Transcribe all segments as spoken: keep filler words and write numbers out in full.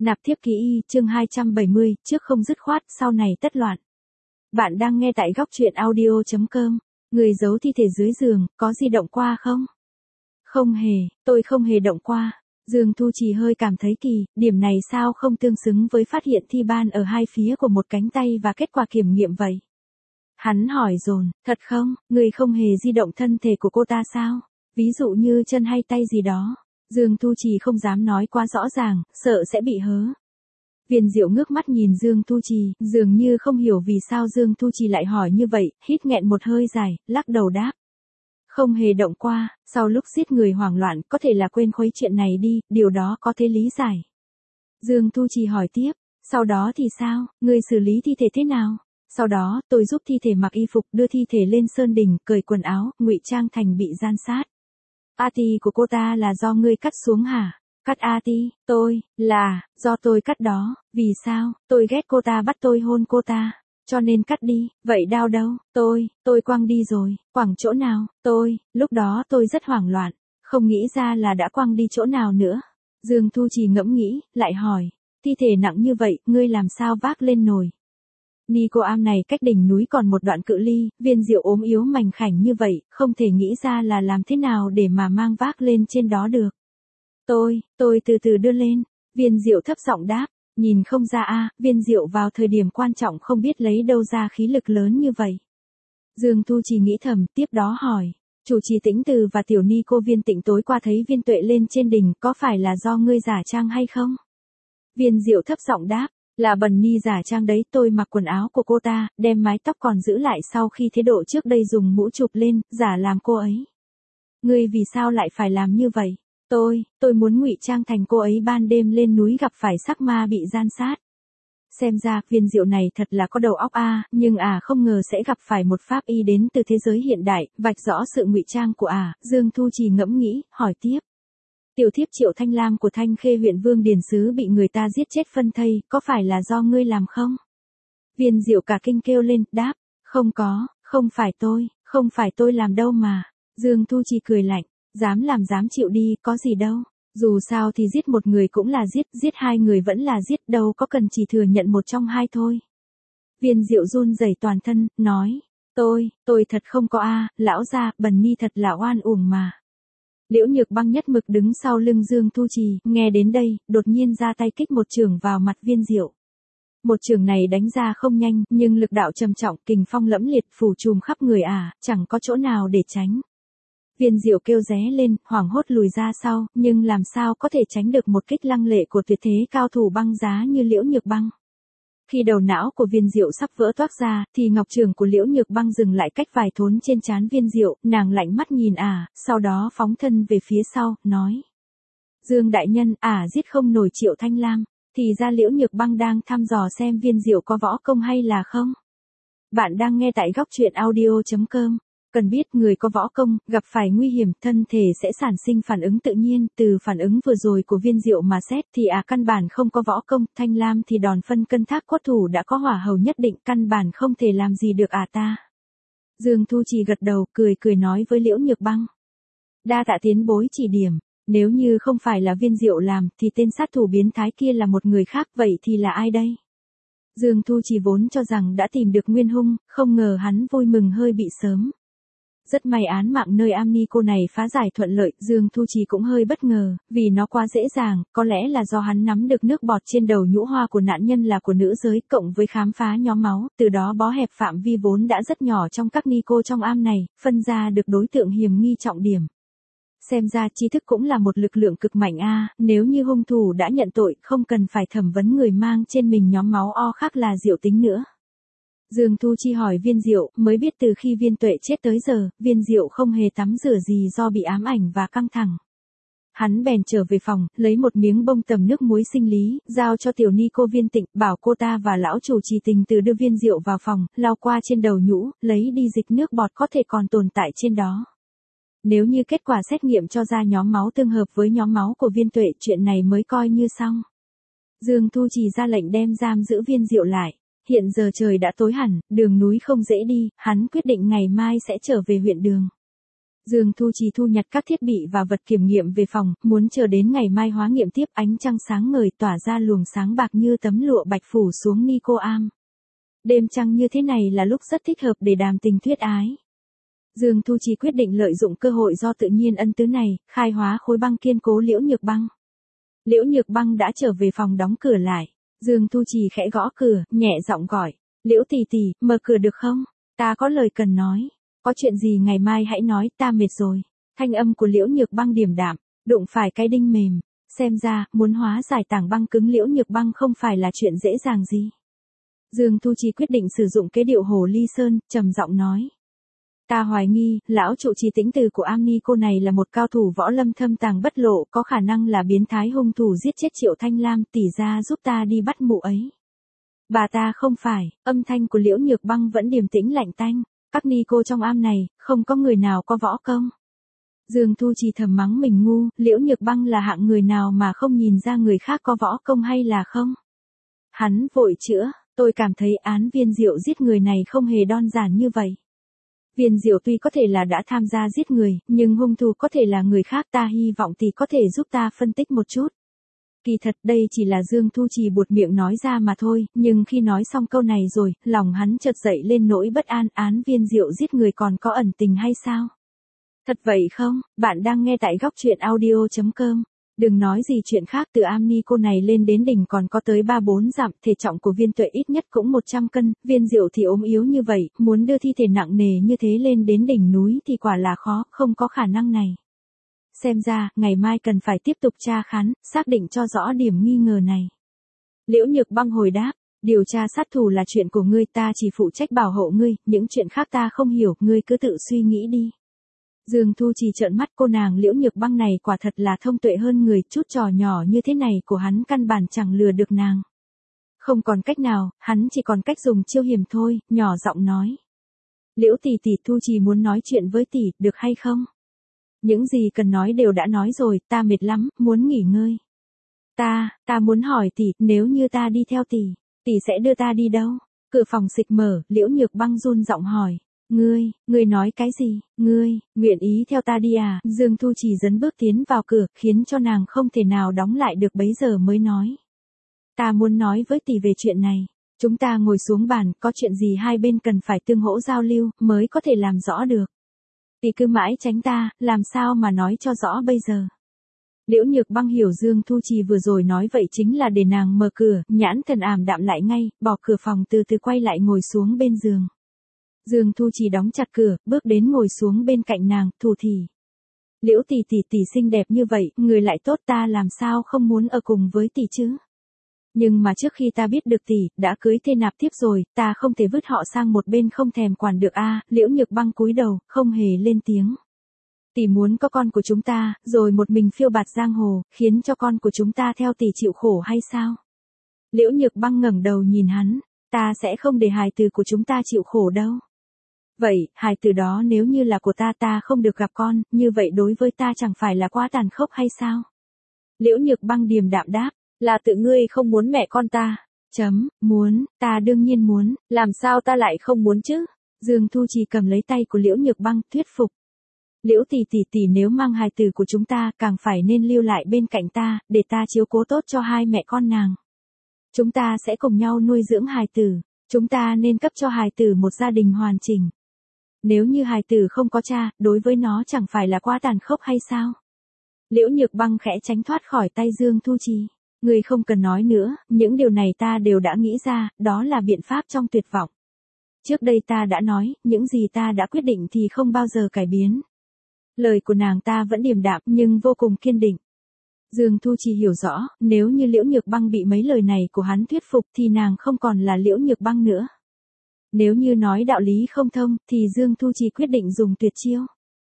Nạp thiếp ký y, chương hai trăm bảy mươi, trước không dứt khoát, sau này tất loạn. Bạn đang nghe tại góc truyện audio chấm com. Người giấu thi thể dưới giường, có di động qua không? Không hề, tôi không hề động qua. Dương Thu Trì hơi cảm thấy kỳ, điểm này sao không tương xứng với phát hiện thi ban ở hai phía của một cánh tay và kết quả kiểm nghiệm vậy? Hắn hỏi dồn, thật không, người không hề di động thân thể của cô ta sao? Ví dụ như chân hay tay gì đó. Dương Thu Trì không dám nói quá rõ ràng, sợ sẽ bị hớ. Viên Diệu ngước mắt nhìn Dương Thu Trì, dường như không hiểu vì sao Dương Thu Trì lại hỏi như vậy, hít nghẹn một hơi dài, lắc đầu đáp. Không hề động qua, sau lúc giết người hoảng loạn, có thể là quên khuấy chuyện này đi, điều đó có thể lý giải. Dương Thu Trì hỏi tiếp, sau đó thì sao, người xử lý thi thể thế nào? Sau đó, tôi giúp thi thể mặc y phục, đưa thi thể lên sơn đình, cởi quần áo, ngụy trang thành bị gian sát. a tê của cô ta là do ngươi cắt xuống hả? Cắt a tê, tôi, là, do tôi cắt đó, vì sao, tôi ghét cô ta bắt tôi hôn cô ta, cho nên cắt đi, vậy đau đâu, tôi, tôi quăng đi rồi, quẳng chỗ nào, tôi, lúc đó tôi rất hoảng loạn, không nghĩ ra là đã quăng đi chỗ nào nữa. Dương Thu Trì ngẫm nghĩ, lại hỏi, thi thể nặng như vậy, ngươi làm sao vác lên nồi? Nico Am này cách đỉnh núi còn một đoạn cự ly, Viên Diệu ốm yếu mảnh khảnh như vậy, không thể nghĩ ra là làm thế nào để mà mang vác lên trên đó được. Tôi, tôi từ từ đưa lên, Viên Diệu thấp giọng đáp, nhìn không ra a, Viên Diệu vào thời điểm quan trọng không biết lấy đâu ra khí lực lớn như vậy. Dương Thu Trì nghĩ thầm, tiếp đó hỏi, chủ trì Tĩnh Từ và tiểu Nico Viên Tịnh tối qua thấy Viên Tuệ lên trên đỉnh, có phải là do ngươi giả trang hay không? Viên Diệu thấp giọng đáp. Là Bần Ni giả trang đấy, tôi mặc quần áo của cô ta, đem mái tóc còn giữ lại sau khi thế độ trước đây dùng mũ chụp lên, giả làm cô ấy. Ngươi vì sao lại phải làm như vậy? Tôi, tôi muốn ngụy trang thành cô ấy ban đêm lên núi gặp phải sắc ma bị gian sát. Xem ra, Viên Diệu này thật là có đầu óc a, nhưng à không ngờ sẽ gặp phải một pháp y đến từ thế giới hiện đại, vạch rõ sự ngụy trang của à, Dương Thu Trì ngẫm nghĩ, hỏi tiếp. Tiểu thiếp Triệu Thanh Lam của Thanh Khê huyện Vương Điền Sứ bị người ta giết chết phân thây, có phải là do ngươi làm không? Viên Diệu cả kinh kêu lên, đáp, không có, không phải tôi, không phải tôi làm đâu mà. Dương Thu Trì cười lạnh, dám làm dám chịu đi, có gì đâu. Dù sao thì giết một người cũng là giết, giết hai người vẫn là giết, đâu có cần chỉ thừa nhận một trong hai thôi. Viên Diệu run rẩy toàn thân, nói, tôi, tôi thật không có a, lão gia, Bần Ni thật là oan uổng mà. Liễu Nhược Băng nhất mực đứng sau lưng Dương Thu Trì, nghe đến đây, đột nhiên ra tay kích một chưởng vào mặt Viên Diệu. Một chưởng này đánh ra không nhanh, nhưng lực đạo trầm trọng, kình phong lẫm liệt phủ trùm khắp người à, chẳng có chỗ nào để tránh. Viên Diệu kêu ré lên, hoảng hốt lùi ra sau, nhưng làm sao có thể tránh được một kích lăng lệ của tuyệt thế cao thủ băng giá như Liễu Nhược Băng. Khi đầu não của Viên Diệu sắp vỡ toác ra, thì ngọc trường của Liễu Nhược Băng dừng lại cách vài thốn trên trán Viên Diệu, nàng lạnh mắt nhìn ả, sau đó phóng thân về phía sau, nói. Dương đại nhân, ả giết không nổi Triệu Thanh Lam, thì ra Liễu Nhược Băng đang thăm dò xem Viên Diệu có võ công hay là không. Bạn đang nghe tại góc truyện audio chấm com. Cần biết người có võ công, gặp phải nguy hiểm, thân thể sẽ sản sinh phản ứng tự nhiên, từ phản ứng vừa rồi của Viên Diệu mà xét thì à căn bản không có võ công, Thanh Lam thì đòn phân cân thác cốt thủ đã có hỏa hầu nhất định, căn bản không thể làm gì được à ta. Dương Thu Trì gật đầu, cười cười nói với Liễu Nhược Băng. Đa tạ tiến bối chỉ điểm, nếu như không phải là Viên Diệu làm, thì tên sát thủ biến thái kia là một người khác, vậy thì là ai đây? Dương Thu Trì vốn cho rằng đã tìm được nguyên hung, không ngờ hắn vui mừng hơi bị sớm. Rất may án mạng nơi am ni cô này phá giải thuận lợi, Dương Thu Trì cũng hơi bất ngờ, vì nó quá dễ dàng, có lẽ là do hắn nắm được nước bọt trên đầu nhũ hoa của nạn nhân là của nữ giới, cộng với khám phá nhóm máu, từ đó bó hẹp phạm vi vốn đã rất nhỏ trong các ni cô trong am này, phân ra được đối tượng hiểm nghi trọng điểm. Xem ra trí thức cũng là một lực lượng cực mạnh a, nếu như hung thủ đã nhận tội, không cần phải thẩm vấn người mang trên mình nhóm máu O khác là Diệu Tính nữa. Dương Thu Chi hỏi Viên Diệu, mới biết từ khi Viên Tuệ chết tới giờ, Viên Diệu không hề tắm rửa gì do bị ám ảnh và căng thẳng. Hắn bèn trở về phòng, lấy một miếng bông tầm nước muối sinh lý, giao cho tiểu Nico Viên Tịnh, bảo cô ta và lão chủ trì Tình Từ đưa Viên Diệu vào phòng, lau qua trên đầu nhũ, lấy đi dịch nước bọt có thể còn tồn tại trên đó. Nếu như kết quả xét nghiệm cho ra nhóm máu tương hợp với nhóm máu của Viên Tuệ, chuyện này mới coi như xong. Dương Thu Trì ra lệnh đem giam giữ Viên Diệu lại. Hiện giờ trời đã tối hẳn, đường núi không dễ đi, hắn quyết định ngày mai sẽ trở về huyện Đường. Dương Thu Trì thu nhặt các thiết bị và vật kiểm nghiệm về phòng, muốn chờ đến ngày mai hóa nghiệm tiếp. Ánh trăng sáng ngời tỏa ra luồng sáng bạc như tấm lụa bạch phủ xuống Nico Am. Đêm trăng như thế này là lúc rất thích hợp để đàm tình thuyết ái. Dương Thu Trì quyết định lợi dụng cơ hội do tự nhiên ân tứ này, khai hóa khối băng kiên cố Liễu Nhược Băng. Liễu Nhược Băng đã trở về phòng đóng cửa lại. Dương Thu Trì khẽ gõ cửa, nhẹ giọng gọi. Liễu tỷ tỷ, mở cửa được không? Ta có lời cần nói. Có chuyện gì ngày mai hãy nói, ta mệt rồi. Thanh âm của Liễu Nhược Băng điềm đạm, đụng phải cái đinh mềm. Xem ra, muốn hóa giải tảng băng cứng Liễu Nhược Băng không phải là chuyện dễ dàng gì. Dương Thu Trì quyết định sử dụng kế điệu Hồ Ly Sơn, trầm giọng nói. Ta hoài nghi, lão trụ trì Tĩnh Từ của Am Ni cô này là một cao thủ võ lâm thâm tàng bất lộ, có khả năng là biến thái hung thủ giết chết Triệu Thanh Lam, tỷ ra giúp ta đi bắt mụ ấy. Bà ta không phải, âm thanh của Liễu Nhược Băng vẫn điềm tĩnh lạnh tanh. Các ni cô trong am này, không có người nào có võ công. Dương Thu Trì thầm mắng mình ngu, Liễu Nhược Băng là hạng người nào mà không nhìn ra người khác có võ công hay là không? Hắn vội chữa, tôi cảm thấy án Viên Diệu giết người này không hề đơn giản như vậy. Viên Diệu tuy có thể là đã tham gia giết người, nhưng hung thủ có thể là người khác, ta hy vọng tỷ có thể giúp ta phân tích một chút. Kỳ thật đây chỉ là Dương Thu Trì buột miệng nói ra mà thôi, nhưng khi nói xong câu này rồi, lòng hắn chợt dậy lên nỗi bất an, án Viên Diệu giết người còn có ẩn tình hay sao? Thật vậy không? Bạn đang nghe tại góc truyện audio chấm com. Đừng nói gì chuyện khác, từ Am Ni cô này lên đến đỉnh còn có tới ba bốn dặm, thể trọng của Viên Tuệ ít nhất cũng một trăm cân, Viên Diệu thì ốm yếu như vậy, muốn đưa thi thể nặng nề như thế lên đến đỉnh núi thì quả là khó, không có khả năng này. Xem ra, ngày mai cần phải tiếp tục tra khám, xác định cho rõ điểm nghi ngờ này. Liễu Nhược Băng hồi đáp, điều tra sát thủ là chuyện của ngươi, ta chỉ phụ trách bảo hộ ngươi, những chuyện khác ta không hiểu, ngươi cứ tự suy nghĩ đi. Dương Thu Trì trợn mắt, cô nàng Liễu Nhược Băng này quả thật là thông tuệ hơn người, chút trò nhỏ như thế này của hắn căn bản chẳng lừa được nàng. Không còn cách nào, hắn chỉ còn cách dùng chiêu hiểm thôi, nhỏ giọng nói. Liễu tỷ tỷ, Thu Trì muốn nói chuyện với tỷ, được hay không? Những gì cần nói đều đã nói rồi, ta mệt lắm, muốn nghỉ ngơi. Ta, ta muốn hỏi tỷ, nếu như ta đi theo tỷ, tỷ sẽ đưa ta đi đâu? Cửa phòng xịch mở, Liễu Nhược Băng run giọng hỏi. Ngươi, ngươi nói cái gì? Ngươi, nguyện ý theo ta đi à? Dương Thu Trì dấn bước tiến vào cửa, khiến cho nàng không thể nào đóng lại được, bấy giờ mới nói. Ta muốn nói với tỷ về chuyện này. Chúng ta ngồi xuống bàn, có chuyện gì hai bên cần phải tương hỗ giao lưu, mới có thể làm rõ được. Tỷ cứ mãi tránh ta, làm sao mà nói cho rõ bây giờ. Liễu Nhược Băng hiểu Dương Thu Trì vừa rồi nói vậy chính là để nàng mở cửa, nhãn thần ảm đạm lại ngay, bỏ cửa phòng từ từ quay lại ngồi xuống bên giường. Dương Thu Trì đóng chặt cửa, bước đến ngồi xuống bên cạnh nàng, thủ thỉ. Liễu tỷ tỷ tỷ xinh đẹp như vậy, người lại tốt, ta làm sao không muốn ở cùng với tỷ chứ? Nhưng mà trước khi ta biết được tỷ đã cưới thê nạp tiếp rồi, ta không thể vứt họ sang một bên không thèm quản được a. À, Liễu Nhược Băng cúi đầu, không hề lên tiếng. Tỷ muốn có con của chúng ta, rồi một mình phiêu bạt giang hồ, khiến cho con của chúng ta theo tỷ chịu khổ hay sao? Liễu Nhược Băng ngẩng đầu nhìn hắn, ta sẽ không để hài tử của chúng ta chịu khổ đâu. Vậy, hài tử đó nếu như là của ta, ta không được gặp con, như vậy đối với ta chẳng phải là quá tàn khốc hay sao? Liễu Nhược Băng điềm đạm đáp, là tự ngươi không muốn mẹ con ta. Chấm, muốn, ta đương nhiên muốn, làm sao ta lại không muốn chứ? Dương Thu Trì cầm lấy tay của Liễu Nhược Băng, thuyết phục. Liễu tỷ tỷ tỷ nếu mang hài tử của chúng ta, càng phải nên lưu lại bên cạnh ta, để ta chiếu cố tốt cho hai mẹ con nàng. Chúng ta sẽ cùng nhau nuôi dưỡng hài tử, chúng ta nên cấp cho hài tử một gia đình hoàn chỉnh. Nếu như hài tử không có cha, đối với nó chẳng phải là quá tàn khốc hay sao? Liễu Nhược Băng khẽ tránh thoát khỏi tay Dương Thu Trì. Ngươi không cần nói nữa, những điều này ta đều đã nghĩ ra, đó là biện pháp trong tuyệt vọng. Trước đây ta đã nói, những gì ta đã quyết định thì không bao giờ cải biến. Lời của nàng ta vẫn điềm đạm nhưng vô cùng kiên định. Dương Thu Trì hiểu rõ, nếu như Liễu Nhược Băng bị mấy lời này của hắn thuyết phục thì nàng không còn là Liễu Nhược Băng nữa. Nếu như nói đạo lý không thông, thì Dương Thu Trì quyết định dùng tuyệt chiêu.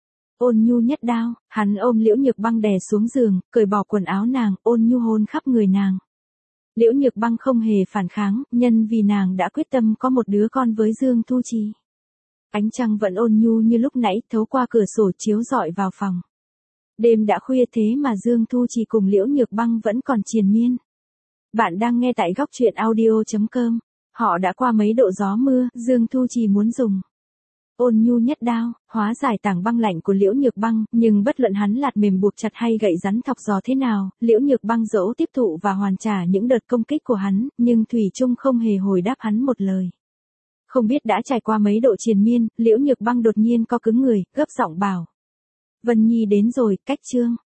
Ôn nhu nhất đao, hắn ôm Liễu Nhược Băng đè xuống giường, cởi bỏ quần áo nàng, ôn nhu hôn khắp người nàng. Liễu Nhược Băng không hề phản kháng, nhân vì nàng đã quyết tâm có một đứa con với Dương Thu Trì. Ánh trăng vẫn ôn nhu như lúc nãy, thấu qua cửa sổ chiếu rọi vào phòng. Đêm đã khuya thế mà Dương Thu Trì cùng Liễu Nhược Băng vẫn còn triền miên. Bạn đang nghe tại góc truyện audio chấm com. Họ đã qua mấy độ gió mưa, Dương Thu Trì muốn dùng ôn nhu nhất đao, hóa giải tảng băng lạnh của Liễu Nhược Băng, nhưng bất luận hắn lạt mềm buộc chặt hay gậy rắn thọc giò thế nào, Liễu Nhược Băng dẫu tiếp thụ và hoàn trả những đợt công kích của hắn, nhưng thủy chung không hề hồi đáp hắn một lời. Không biết đã trải qua mấy độ triền miên, Liễu Nhược Băng đột nhiên co cứng người, gấp giọng bảo. Vân Nhi đến rồi, cách chương.